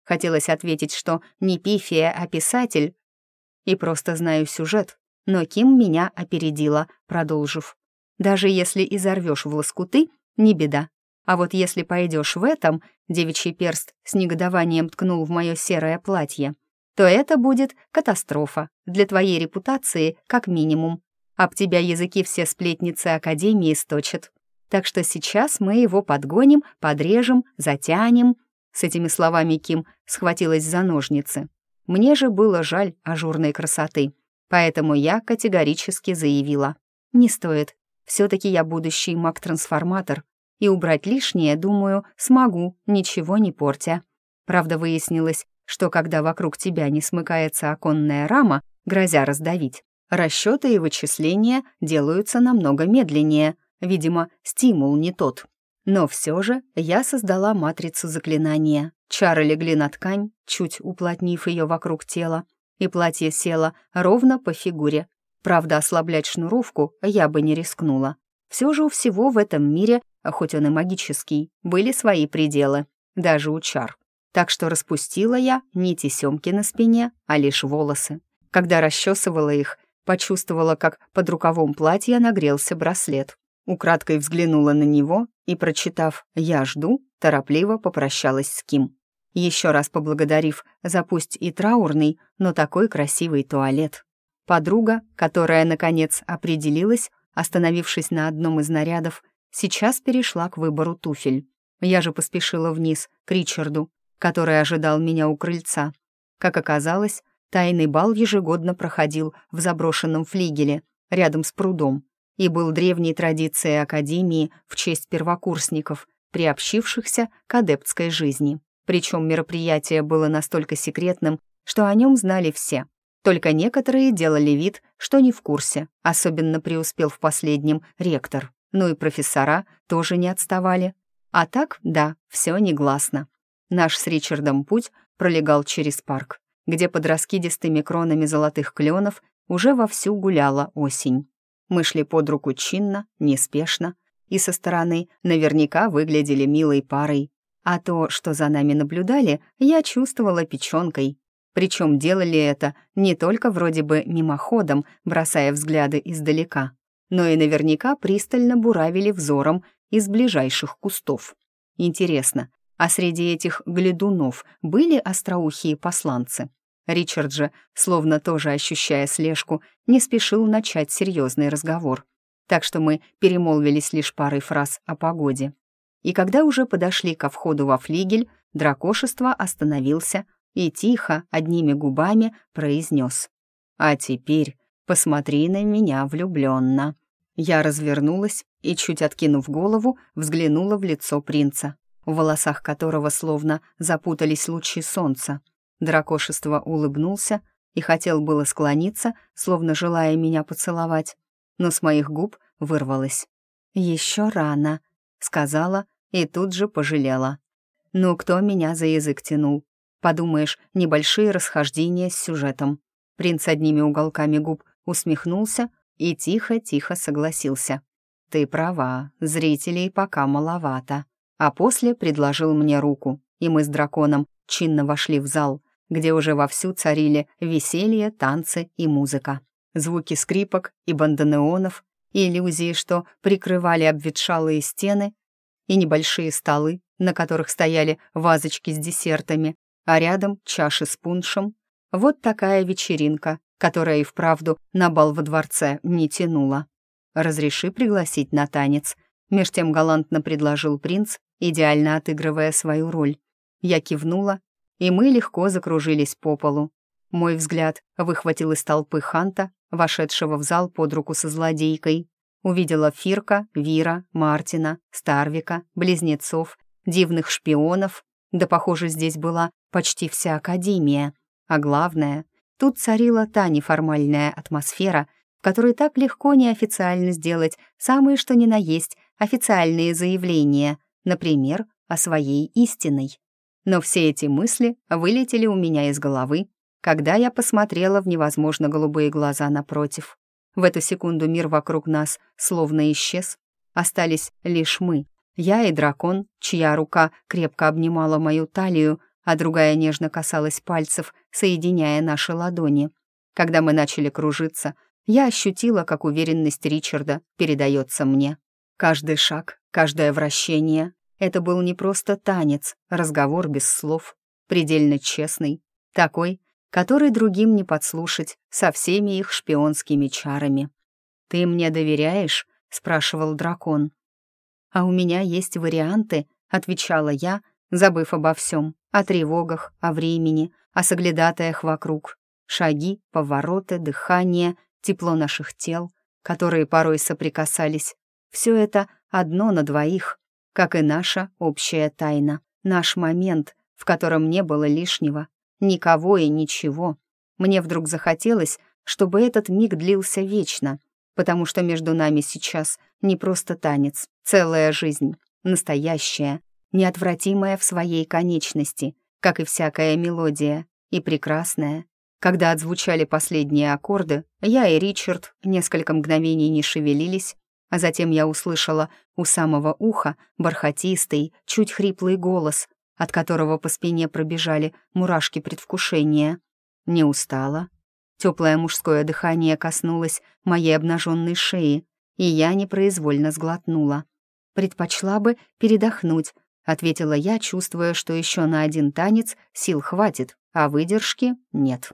Хотелось ответить, что не пифия, а писатель, и просто знаю сюжет, но Ким меня опередила, продолжив. «Даже если изорвешь в лоскуты, не беда. А вот если пойдешь в этом», девичий перст с негодованием ткнул в мое серое платье, «то это будет катастрофа для твоей репутации как минимум. Об тебя языки все сплетницы Академии сточат. Так что сейчас мы его подгоним, подрежем, затянем». С этими словами Ким схватилась за ножницы. Мне же было жаль ажурной красоты, поэтому я категорически заявила: «Не стоит. Все-таки я будущий маг-трансформатор, и убрать лишнее, думаю, смогу, ничего не портя». Правда, выяснилось, что когда вокруг тебя не смыкается оконная рама, грозя раздавить, расчеты и вычисления делаются намного медленнее. Видимо, стимул не тот. Но все же я создала матрицу заклинания. Чары легли на ткань, чуть уплотнив ее вокруг тела, и платье село ровно по фигуре. Правда, ослаблять шнуровку я бы не рискнула. Все же у всего в этом мире, хоть он и магический, были свои пределы, даже у чар. Так что распустила я не тесемки на спине, а лишь волосы. Когда расчесывала их, почувствовала, как под рукавом платья нагрелся браслет. Украдкой взглянула на него и, прочитав «Я жду», торопливо попрощалась с Ким. Еще раз поблагодарив за пусть и траурный, но такой красивый туалет. Подруга, которая, наконец, определилась, остановившись на одном из нарядов, сейчас перешла к выбору туфель. Я же поспешила вниз, к Ричарду, который ожидал меня у крыльца. Как оказалось, тайный бал ежегодно проходил в заброшенном флигеле, рядом с прудом, и был древней традицией Академии в честь первокурсников, приобщившихся к адептской жизни. Причем мероприятие было настолько секретным, что о нем знали все. Только некоторые делали вид, что не в курсе, особенно преуспел в последнем ректор. Ну и профессора тоже не отставали. А так, да, все негласно. Наш с Ричардом путь пролегал через парк, где под раскидистыми кронами золотых кленов уже вовсю гуляла осень. Мы шли под руку чинно, неспешно, и со стороны наверняка выглядели милой парой. А то, что за нами наблюдали, я чувствовала печенкой. Причем делали это не только вроде бы мимоходом, бросая взгляды издалека, но и наверняка пристально буравили взором из ближайших кустов. Интересно, а среди этих глядунов были остроухие посланцы? Ричард же, словно тоже ощущая слежку, не спешил начать серьезный разговор. Так что мы перемолвились лишь парой фраз о погоде. И когда уже подошли ко входу во флигель, дракошество остановился и тихо, одними губами произнес: «А теперь посмотри на меня влюбленно». Я развернулась и, чуть откинув голову, взглянула в лицо принца, в волосах которого словно запутались лучи солнца. Дракошество улыбнулся и хотел было склониться, словно желая меня поцеловать, но с моих губ вырвалось: «Еще рано», — сказала и тут же пожалела. Ну, кто меня за язык тянул? Подумаешь, небольшие расхождения с сюжетом. Принц одними уголками губ усмехнулся и тихо-тихо согласился. «Ты права, зрителей пока маловато». А после предложил мне руку, и мы с драконом чинно вошли в зал, где уже вовсю царили веселье, танцы и музыка. Звуки скрипок и бандонеонов, иллюзии, что прикрывали обветшалые стены, и небольшие столы, на которых стояли вазочки с десертами, а рядом чаши с пуншем. Вот такая вечеринка, которая и вправду на бал во дворце не тянула. «Разреши пригласить на танец», — меж тем галантно предложил принц, идеально отыгрывая свою роль. Я кивнула, и мы легко закружились по полу. Мой взгляд выхватил из толпы Ханта, вошедшего в зал под руку со злодейкой. Увидела Фирка, Вира, Мартина, Старвика, близнецов, дивных шпионов. Да, похоже, здесь была почти вся Академия. А главное, тут царила та неформальная атмосфера, в которой так легко неофициально сделать самые что ни на есть официальные заявления, например, о своей истинной. Но все эти мысли вылетели у меня из головы, когда я посмотрела в невозможно голубые глаза напротив. В эту секунду мир вокруг нас словно исчез. Остались лишь мы, я и дракон, чья рука крепко обнимала мою талию, а другая нежно касалась пальцев, соединяя наши ладони. Когда мы начали кружиться, я ощутила, как уверенность Ричарда передается мне. Каждый шаг, каждое вращение — это был не просто танец, разговор без слов, предельно честный, такой, который другим не подслушать со всеми их шпионскими чарами. «Ты мне доверяешь?» — спрашивал дракон. «А у меня есть варианты», — отвечала я, забыв обо всем, о тревогах, о времени, о соглядатаях вокруг. Шаги, повороты, дыхание, тепло наших тел, которые порой соприкасались. Все это одно на двоих, как и наша общая тайна, наш момент, в котором не было лишнего, никого и ничего. Мне вдруг захотелось, чтобы этот миг длился вечно, потому что между нами сейчас не просто танец, целая жизнь, настоящая, неотвратимая в своей конечности, как и всякая мелодия, и прекрасная. Когда отзвучали последние аккорды, я и Ричард несколько мгновений не шевелились, а затем я услышала у самого уха бархатистый, чуть хриплый голос, от которого по спине пробежали мурашки предвкушения. Не устала. Теплое мужское дыхание коснулось моей обнаженной шеи, и я непроизвольно сглотнула. «Предпочла бы передохнуть», — ответила я, чувствуя, что еще на один танец сил хватит, а выдержки нет.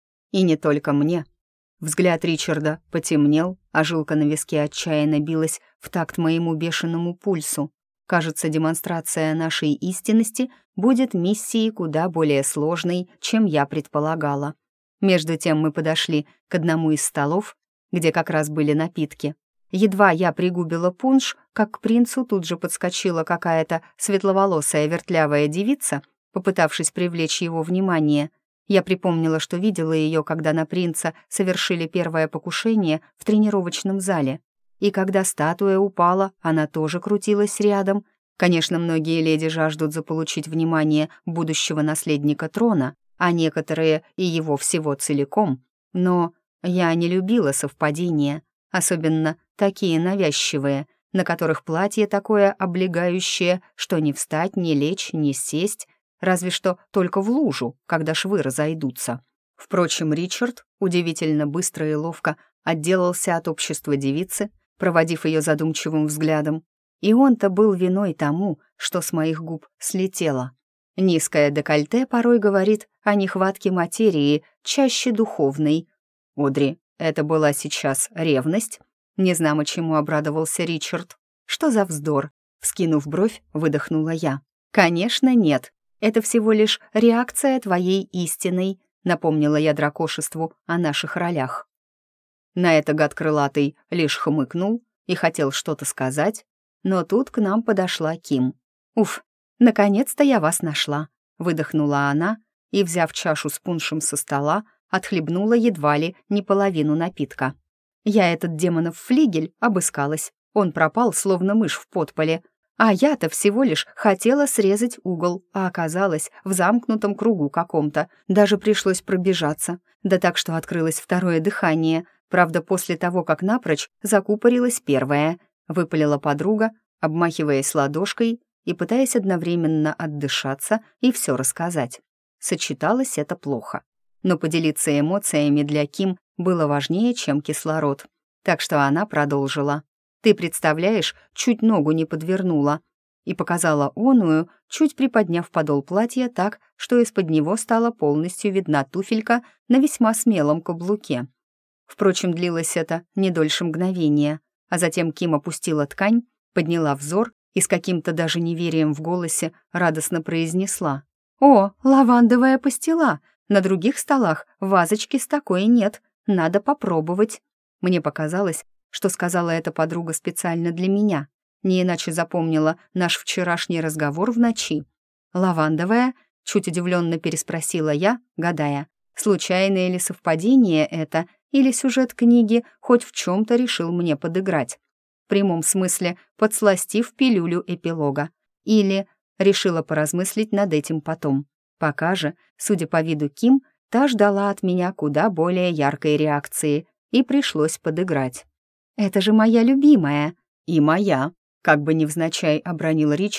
И не только мне. Взгляд Ричарда потемнел, а жилка на виске отчаянно билась в такт моему бешеному пульсу. Кажется, демонстрация нашей истинности будет миссией куда более сложной, чем я предполагала. Между тем мы подошли к одному из столов, где как раз были напитки. Едва я пригубила пунш, как к принцу тут же подскочила какая-то светловолосая вертлявая девица, попытавшись привлечь его внимание. Я припомнила, что видела ее, когда на принца совершили первое покушение в тренировочном зале. И когда статуя упала, она тоже крутилась рядом. Конечно, многие леди жаждут заполучить внимание будущего наследника трона, а некоторые и его всего целиком. Но я не любила совпадения, особенно такие навязчивые, на которых платье такое облегающее, что не встать, не лечь, не сесть, разве что только в лужу, когда швы разойдутся. Впрочем, Ричард удивительно быстро и ловко отделался от общества девицы, проводив ее задумчивым взглядом. И он-то был виной тому, что с моих губ слетело. Низкое декольте порой говорит о нехватке материи, чаще духовной. «Одри, это была сейчас ревность?» Незнамо чему обрадовался Ричард. «Что за вздор?» Вскинув бровь, выдохнула я. «Конечно, нет. Это всего лишь реакция твоей истинной», напомнила я дракошеству о наших ролях. На это гад крылатый лишь хмыкнул и хотел что-то сказать, но тут к нам подошла Ким. «Уф, наконец-то я вас нашла», — выдохнула она и, взяв чашу с пуншем со стола, отхлебнула едва ли не половину напитка. «Я этот демонов флигель обыскалась. Он пропал, словно мышь в подполе. А я-то всего лишь хотела срезать угол, а оказалась в замкнутом кругу каком-то. Даже пришлось пробежаться. Да так, что открылось второе дыхание. Правда, после того, как напрочь закупорилось первое», — выпалила подруга, обмахиваясь ладошкой и пытаясь одновременно отдышаться и все рассказать. Сочеталось это плохо. Но поделиться эмоциями для Ким было важнее, чем кислород. Так что она продолжила. «Ты представляешь, чуть ногу не подвернула», и показала оную, чуть приподняв подол платья так, что из-под него стала полностью видна туфелька на весьма смелом каблуке. Впрочем, длилось это не дольше мгновения, а затем Ким опустила ткань, подняла взор и с каким-то даже неверием в голосе радостно произнесла: «О, лавандовая пастила! На других столах вазочки с такой нет, надо попробовать». Мне показалось, что сказала эта подруга специально для меня, не иначе запомнила наш вчерашний разговор в ночи. «Лавандовая?» — чуть удивленно переспросила я, гадая, случайное ли совпадение это, или сюжет книги хоть в чем-то решил мне подыграть. В прямом смысле подсластив пилюлю эпилога. Или решила поразмыслить над этим потом. Пока же, судя по виду Ким, та ждала от меня куда более яркой реакции, и пришлось подыграть. «Это же моя любимая!» «И моя!» — как бы невзначай обронил Ричард,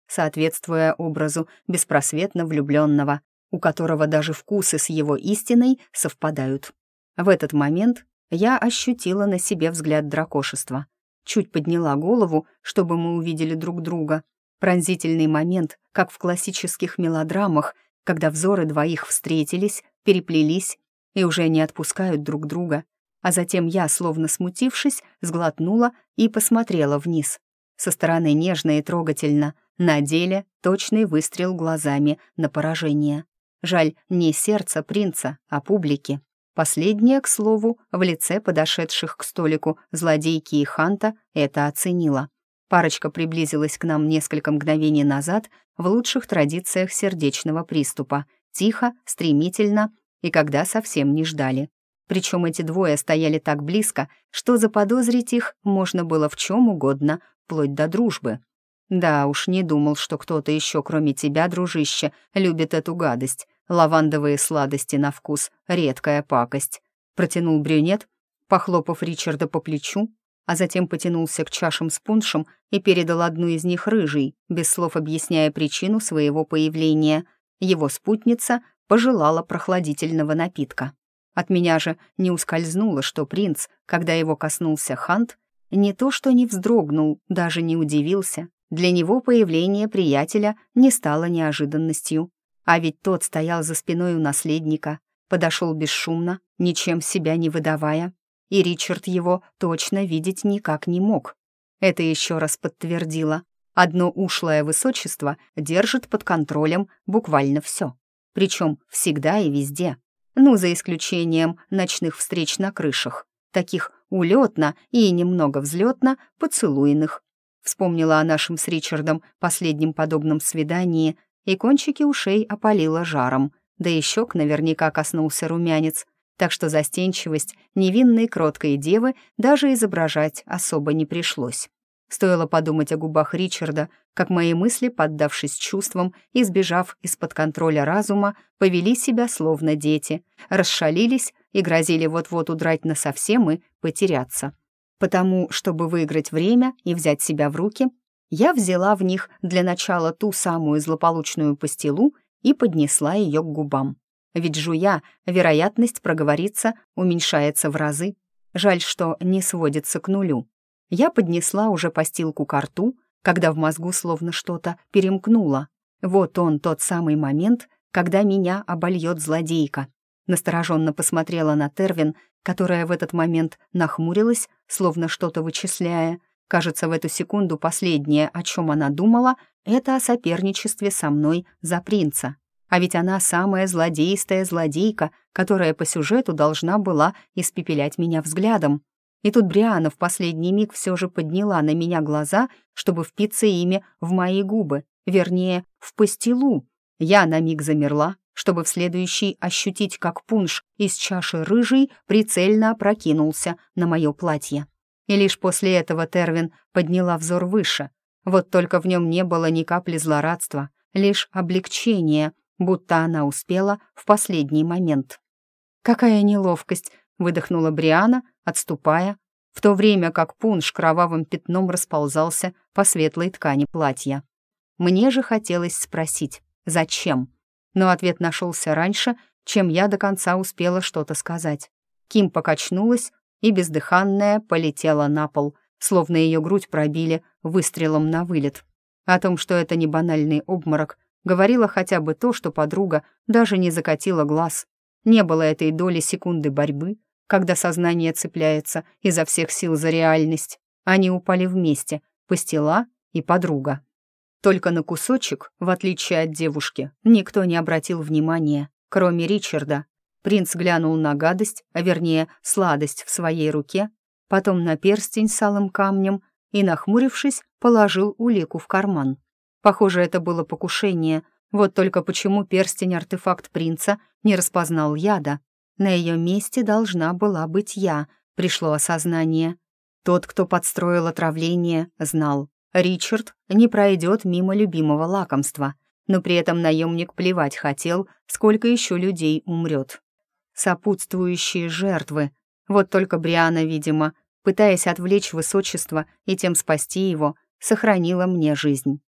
соответствуя образу беспросветно влюбленного, у которого даже вкусы с его истиной совпадают. В этот момент я ощутила на себе взгляд дракошества. Чуть подняла голову, чтобы мы увидели друг друга. Пронзительный момент, как в классических мелодрамах, когда взоры двоих встретились, переплелись и уже не отпускают друг друга. А затем я, словно смутившись, сглотнула и посмотрела вниз. Со стороны нежно и трогательно, на деле точный выстрел глазами на поражение. Жаль, не сердца принца, а публики. Последняя, к слову, в лице подошедших к столику злодейки и Ханта это оценила. Парочка приблизилась к нам несколько мгновений назад в лучших традициях сердечного приступа. Тихо, стремительно и когда совсем не ждали. Причем эти двое стояли так близко, что заподозрить их можно было в чем угодно, вплоть до дружбы. «Да уж, не думал, что кто-то еще, кроме тебя, дружище, любит эту гадость. Лавандовые сладости на вкус — редкая пакость», — протянул брюнет, похлопав Ричарда по плечу, а затем потянулся к чашам с пуншем и передал одну из них рыжей, без слов объясняя причину своего появления. Его спутница пожелала прохладительного напитка. От меня же не ускользнуло, что принц, когда его коснулся Хант, не то что не вздрогнул, даже не удивился. Для него появление приятеля не стало неожиданностью. А ведь тот стоял за спиной у наследника, подошел бесшумно, ничем себя не выдавая, и Ричард его точно видеть никак не мог. Это еще раз подтвердило. Одно ушлое высочество держит под контролем буквально все. Причем всегда и везде. Ну, за исключением ночных встреч на крышах, таких улетно и немного взлетно поцелуйных. Вспомнила о нашем с Ричардом последнем подобном свидании, и кончики ушей опалило жаром, да и щек наверняка коснулся румянец, так что застенчивость невинной кроткой девы даже изображать особо не пришлось. Стоило подумать о губах Ричарда, как мои мысли, поддавшись чувствам и сбежав из-под контроля разума, повели себя словно дети, расшалились и грозили вот-вот удрать насовсем и потеряться. Потому, чтобы выиграть время и взять себя в руки, я взяла в них для начала ту самую злополучную пастилу и поднесла ее к губам. Ведь жуя, вероятность проговориться уменьшается в разы. Жаль, что не сводится к нулю. Я поднесла уже постилку ко рту, когда в мозгу словно что-то перемкнуло. Вот он, тот самый момент, когда меня обольет злодейка. Настороженно посмотрела на Тервин, которая в этот момент нахмурилась, словно что-то вычисляя. Кажется, в эту секунду последнее, о чем она думала, это о соперничестве со мной за принца. А ведь она самая злодейстая злодейка, которая по сюжету должна была испепелять меня взглядом. И тут Бриана в последний миг все же подняла на меня глаза, чтобы впиться ими в мои губы, вернее, в пастилу. Я на миг замерла, чтобы в следующий ощутить, как пунш из чаши рыжей прицельно опрокинулся на мое платье. И лишь после этого Тервин подняла взор выше. Вот только в нем не было ни капли злорадства, лишь облегчение, будто она успела в последний момент. «Какая неловкость!» — выдохнула Бриана, отступая, в то время как пунш кровавым пятном расползался по светлой ткани платья. Мне же хотелось спросить, зачем? Но ответ нашелся раньше, чем я до конца успела что-то сказать. Ким покачнулась и бездыханная полетела на пол, словно ее грудь пробили выстрелом на вылет. О том, что это не банальный обморок, говорила хотя бы то, что подруга даже не закатила глаз. Не было этой доли секунды борьбы, когда сознание цепляется изо всех сил за реальность. Они упали вместе, пастила и подруга. Только на кусочек, в отличие от девушки, никто не обратил внимания, кроме Ричарда. Принц глянул на гадость, а вернее сладость в своей руке, потом на перстень с алым камнем и, нахмурившись, положил улику в карман. Похоже, это было покушение, вот только почему перстень-артефакт принца не распознал яда? На ее месте должна была быть я, пришло осознание. Тот, кто подстроил отравление, знал. Ричард не пройдет мимо любимого лакомства, но при этом наемник плевать хотел, сколько еще людей умрет. Сопутствующие жертвы. Вот только Бриана, видимо, пытаясь отвлечь высочество и тем спасти его, сохранила мне жизнь.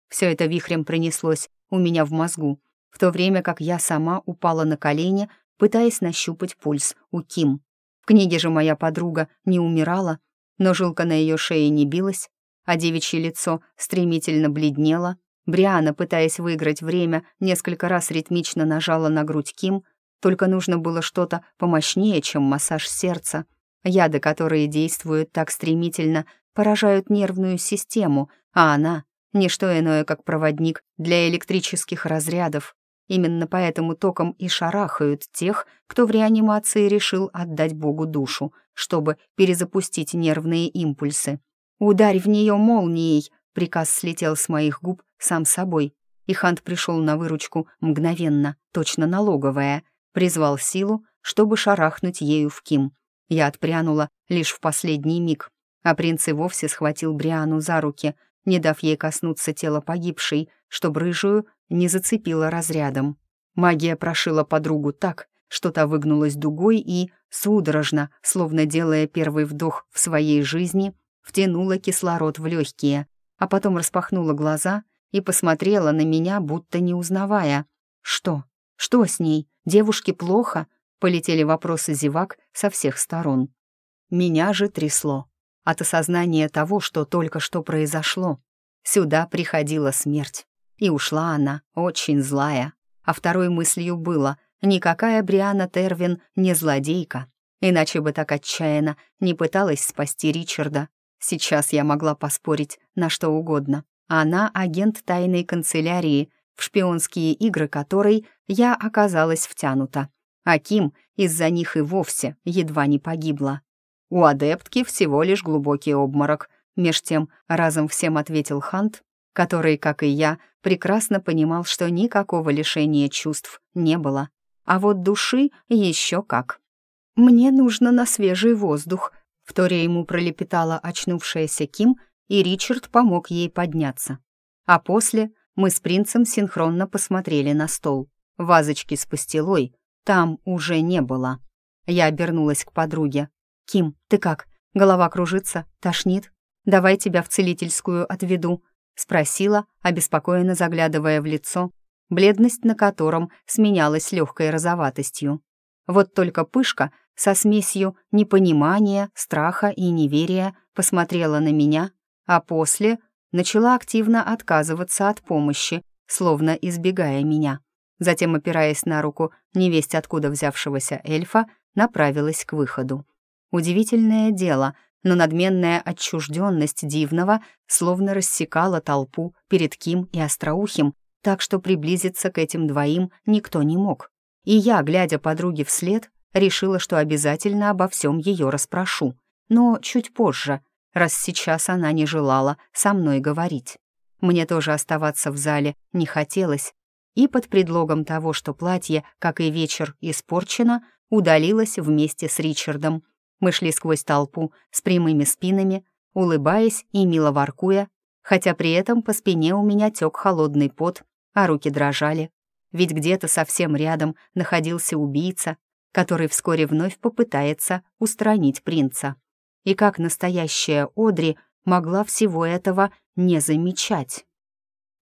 Все это вихрем пронеслось у меня в мозгу, в то время как я сама упала на колени, пытаясь нащупать пульс у Ким. В книге же моя подруга не умирала, но жилка на ее шее не билась, а девичье лицо стремительно бледнело. Бриана, пытаясь выиграть время, несколько раз ритмично нажала на грудь Ким, только нужно было что-то помощнее, чем массаж сердца. Яды, которые действуют так стремительно, поражают нервную систему, а она — не что иное, как проводник для электрических разрядов. Именно поэтому током и шарахают тех, кто в реанимации решил отдать Богу душу, чтобы перезапустить нервные импульсы. «Ударь в нее молнией!» — приказ слетел с моих губ сам собой, и Хант пришел на выручку мгновенно, точно налоговая, призвал силу, чтобы шарахнуть ею в Ким. Я отпрянула лишь в последний миг, а принц и вовсе схватил Бриану за руки, не дав ей коснуться тела погибшей, чтобы рыжую не зацепила разрядом. Магия прошила подругу так, что та выгнулась дугой и, судорожно, словно делая первый вдох в своей жизни, втянула кислород в легкие, а потом распахнула глаза и посмотрела на меня, будто не узнавая. «Что? Что с ней? Девушке плохо?» — полетели вопросы зевак со всех сторон. Меня же трясло от осознания того, что только что произошло. Сюда приходила смерть, и ушла она очень злая. А второй мыслью было: никакая Бриана Тервин не злодейка, иначе бы так отчаянно не пыталась спасти Ричарда. Сейчас я могла поспорить на что угодно. Она агент тайной канцелярии, в шпионские игры которой я оказалась втянута. А Ким из-за них и вовсе едва не погибла. У адептки всего лишь глубокий обморок. Меж тем разом всем ответил Хант, который, как и я, прекрасно понимал, что никакого лишения чувств не было. А вот души еще как. «Мне нужно на свежий воздух», — вторя ему пролепетала очнувшаяся Ким, и Ричард помог ей подняться. А после мы с принцем синхронно посмотрели на стол. Вазочки с пастилой там уже не было. Я обернулась к подруге. «Ким, ты как? Голова кружится? Тошнит? Давай тебя в целительскую отведу», — спросила, обеспокоенно заглядывая в лицо, бледность на котором сменялась легкой розоватостью. Вот только Пышка со смесью непонимания, страха и неверия посмотрела на меня, а после начала активно отказываться от помощи, словно избегая меня. Затем, опираясь на руку невесть откуда взявшегося эльфа, направилась к выходу. Удивительное дело, но надменная отчужденность Дивного словно рассекала толпу перед Ким и Остроухим, так что приблизиться к этим двоим никто не мог. И я, глядя подруге вслед, решила, что обязательно обо всем ее расспрошу, но чуть позже, раз сейчас она не желала со мной говорить. Мне тоже оставаться в зале не хотелось, и под предлогом того, что платье, как и вечер, испорчено, удалилась вместе с Ричардом. Мы шли сквозь толпу с прямыми спинами, улыбаясь и мило воркуя, хотя при этом по спине у меня тек холодный пот, а руки дрожали. Ведь где-то совсем рядом находился убийца, который вскоре вновь попытается устранить принца. И как настоящая Одри могла всего этого не замечать?